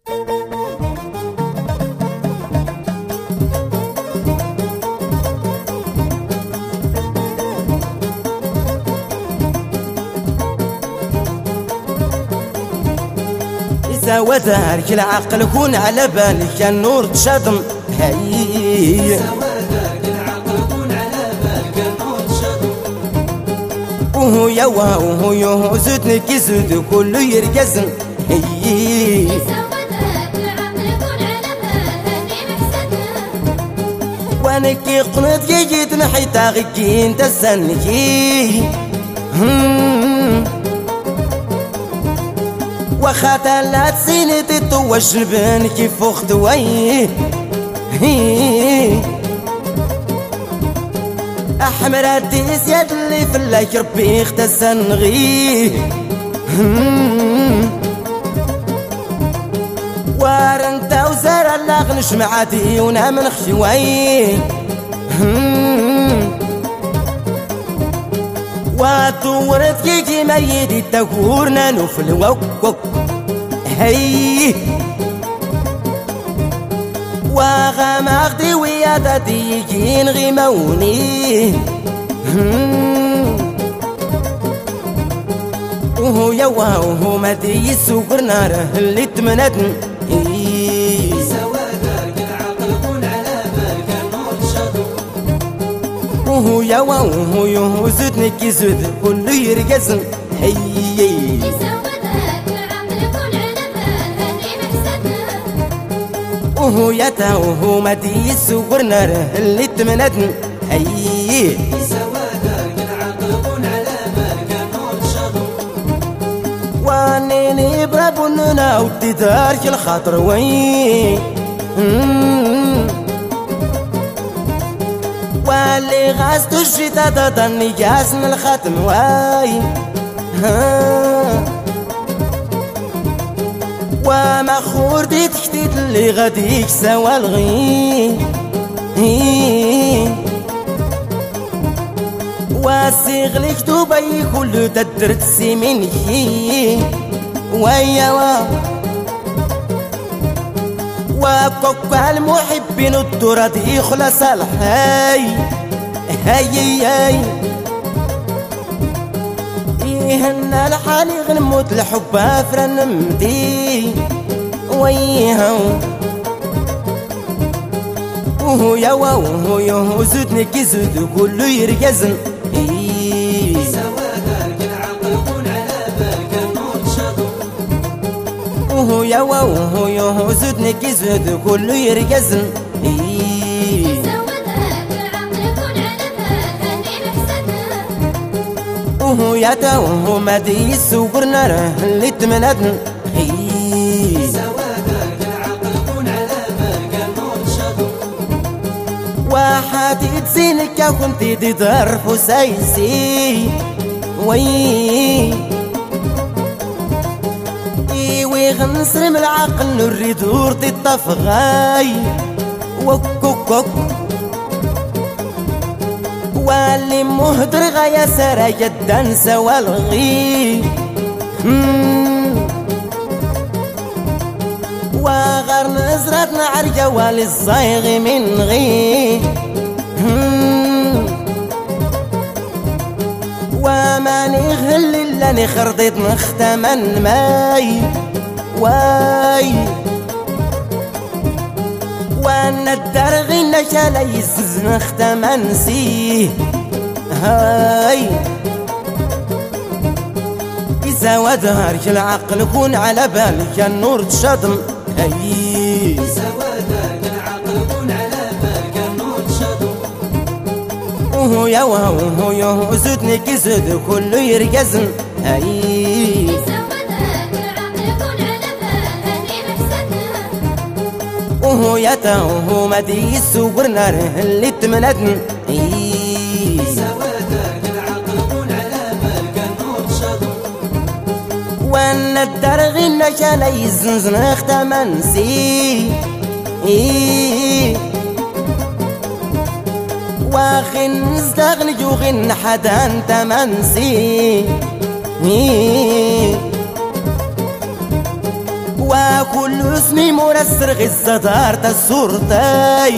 إذا ودارك العقل كون على بالك النور تشاطم. هاي وهو يوا وهو يهو زدني كي زد كله يرقزن. هي وانا كي قنت كي جيت نحيتا غكي انت السنكي وخاتا لا تسيني تطوى الشبان كيف فوخت ويه أحمر الديس يد اللي في اللايك ربي اختسن غيه وارنتا وزار اللاغنش معاتي ونعمل خشويه وطورت كيكي ميدي التكورنا نوفل ووك. هي وغماغدي ويادتي يجين غيموني وهو يوا وهو مدي السوكر ناره اللي تمندن. وهو يوا وهو يهو زدني كي زد كله يرقزن. هي وهو يتا وهو مدي السوكر ناره اللي تمندن. هي وانيني برابوننا وتدارك الخاطر وين واللي غاست الشتا تضني جاسم الختم واي وما خورتي تحتيت اللي غاديك سوا الغي واسيغلي كتوبي كل تدرت سيميني ويا وكوك المحبين الدرة يخلص الحي. هاي يهنا الحال يغنموت الحب افرن مدي ويها وهو يوا وهو يهو زدني كي زد كله يرقزن. وهو يوا وهو يهو زدني كي زد كله يرقزن. وهو يتا وهو مدي السوكر ناره اللي تمندن. واحد يتزينك يا كنتي تدار حسيسي وي ويغنسر من العقل نريد ورد الطفغاي وكوكوك واللي مهدر غايا سرا جدا سوا الغي وغار نزرتنا عرجا والي الصايغ من غي وما نغهل الا نخرطيت نختمن ماي واي وانا الدرغي نشالا يزز نختمن سيه. هاي إذا ودارك العقل كون على بالك النور تشاطم. هاي وهو يوا وهو يهو زدني كي زد كله يرقزن. هاي وهو يتا وهو مدي السوكر ناره اللي تمندن. وانا الدرغي نشالا يزنزن اختمن سي واخي نستغني جوغن حدا انت منسي وكل اسمي مرسر غزة دار الصورتاي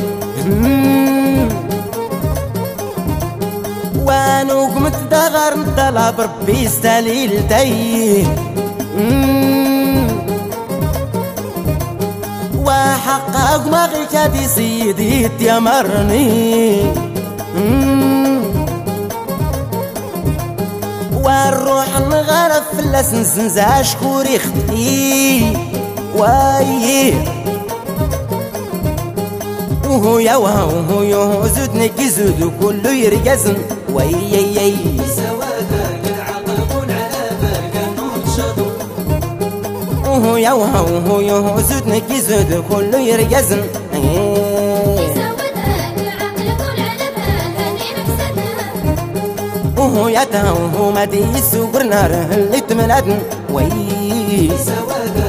وانو قمت دغر طلب ربي استليلتي وحقق مغي كادي سيدي تيمرني والروح نغرف فلاس نسنزا شكوري خدي وايه وهو يا وهو يا زودني كيزود كله يرقزن ويي سوادك العقل على بالك شطو وهو يا وهو يا زودني كيزود كله يرقزن وهو يا وهو ما دي سوبر نار اللي تمنادن وي